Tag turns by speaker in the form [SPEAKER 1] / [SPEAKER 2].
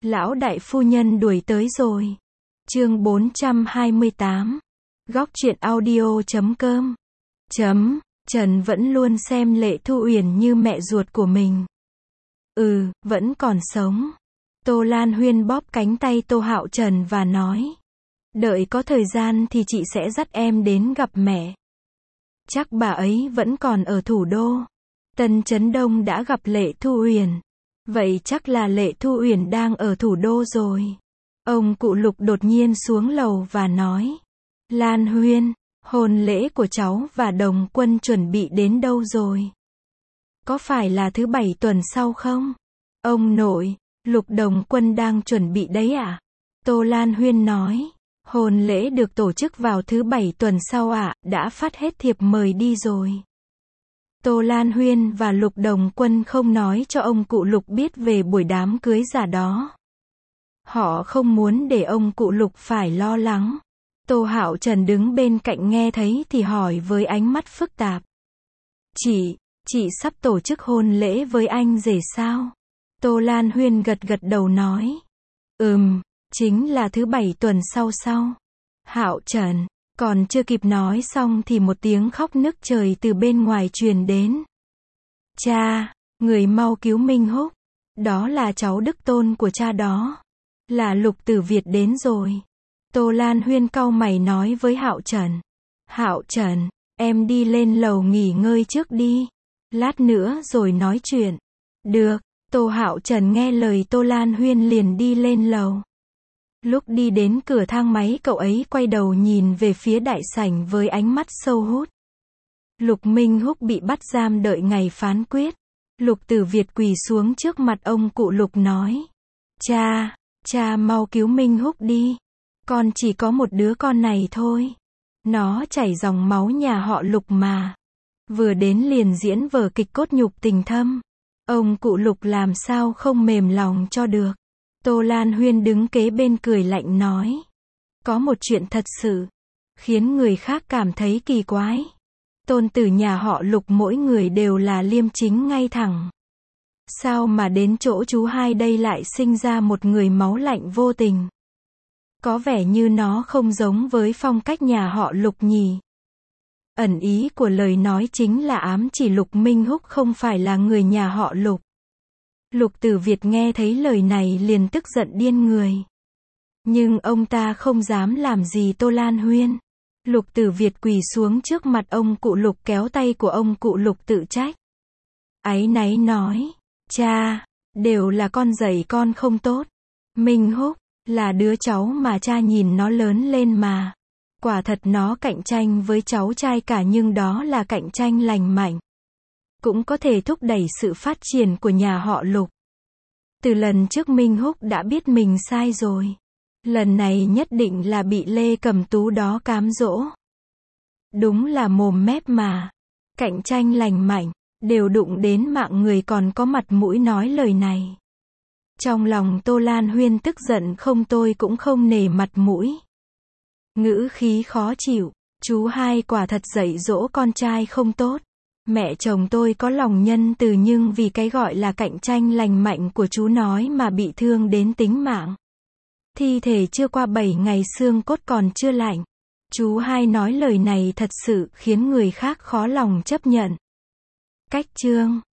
[SPEAKER 1] Lão đại phu nhân đuổi tới rồi. Chương 428. Góc truyện audio.com. Trần vẫn luôn xem Lệ Thu Uyển như mẹ ruột của mình. Vẫn còn sống. Tô Lan Huyên bóp cánh tay Tô Hạo Trần và nói. Đợi có thời gian thì chị sẽ dắt em đến gặp mẹ. Chắc bà ấy vẫn còn ở thủ đô. Tân Chấn Đông đã gặp Lệ Thu Uyển. Vậy chắc là Lệ Thu Uyển đang ở thủ đô rồi. Ông cụ Lục đột nhiên xuống lầu và nói. Lan Huyên, hôn lễ của cháu và Đồng Quân chuẩn bị đến đâu rồi? Có phải là thứ 7 tuần sau không? Ông nội, Lục Đồng Quân đang chuẩn bị đấy ạ. Tô Lan Huyên nói. Hôn lễ được tổ chức vào thứ 7 tuần sau ạ, đã phát hết thiệp mời đi rồi. Tô Lan Huyên và Lục Đồng Quân không nói cho ông cụ Lục biết về buổi đám cưới giả đó. Họ không muốn để ông cụ Lục phải lo lắng. Tô Hạo Trần đứng bên cạnh nghe thấy thì hỏi với ánh mắt phức tạp. Chị sắp tổ chức hôn lễ với anh rể sao? Tô Lan Huyên gật đầu nói. Chính là thứ 7 tuần sau. Hạo Trần, còn chưa kịp nói xong thì một tiếng khóc nức trời từ bên ngoài truyền đến. Cha, người mau cứu Minh Húc. Đó là cháu đích tôn của cha đó. Là Lục Tử Việt đến rồi. Tô Lan Huyên cau mày nói với Hạo Trần. Hạo Trần, em đi lên lầu nghỉ ngơi trước đi. Lát nữa rồi nói chuyện. Được, Tô Hạo Trần nghe lời Tô Lan Huyên liền đi lên lầu. Lúc đi đến cửa thang máy cậu ấy quay đầu nhìn về phía đại sảnh với ánh mắt sâu hút. Lục Minh Húc bị bắt giam đợi ngày phán quyết. Lục Tử Việt quỳ xuống trước mặt ông cụ Lục nói. Cha mau cứu Minh Húc đi. Con chỉ có một đứa con này thôi. Nó chảy dòng máu nhà họ Lục mà. Vừa đến liền diễn vở kịch cốt nhục tình thâm. Ông cụ Lục làm sao không mềm lòng cho được. Tô Lan Huyên đứng kế bên cười lạnh nói. Có một chuyện thật sự khiến người khác cảm thấy kỳ quái. Tôn tử nhà họ Lục mỗi người đều là liêm chính ngay thẳng. Sao mà đến chỗ chú hai đây lại sinh ra một người máu lạnh vô tình? Có vẻ như nó không giống với phong cách nhà họ Lục nhỉ. Ẩn ý của lời nói chính là ám chỉ Lục Minh Húc không phải là người nhà họ Lục. Lục Tử Việt nghe thấy lời này liền tức giận điên người. Nhưng ông ta không dám làm gì Tô Lan Huyên. Lục Tử Việt quỳ xuống trước mặt ông cụ Lục kéo tay của ông cụ Lục tự trách. Áy náy nói. Cha, đều là con dạy con không tốt. Minh Húc là đứa cháu mà cha nhìn nó lớn lên mà. Quả thật nó cạnh tranh với cháu trai cả nhưng đó là cạnh tranh lành mạnh. Cũng có thể thúc đẩy sự phát triển của nhà họ Lục. Từ lần trước Minh Húc đã biết mình sai rồi. Lần này nhất định là bị Lê Cầm Tú đó cám dỗ. Đúng là mồm mép mà. Cạnh tranh lành mạnh, đều đụng đến mạng người còn có mặt mũi nói lời này. Trong lòng Tô Lan Huyên tức giận không tôi cũng không nể mặt mũi. Ngữ khí khó chịu, chú hai quả thật dạy dỗ con trai không tốt. Mẹ chồng tôi có lòng nhân từ nhưng vì cái gọi là cạnh tranh lành mạnh của chú nói mà bị thương đến tính mạng. Thi thể chưa qua 7 ngày xương cốt còn chưa lạnh. Chú hai nói lời này thật sự khiến người khác khó lòng chấp nhận. Cách chương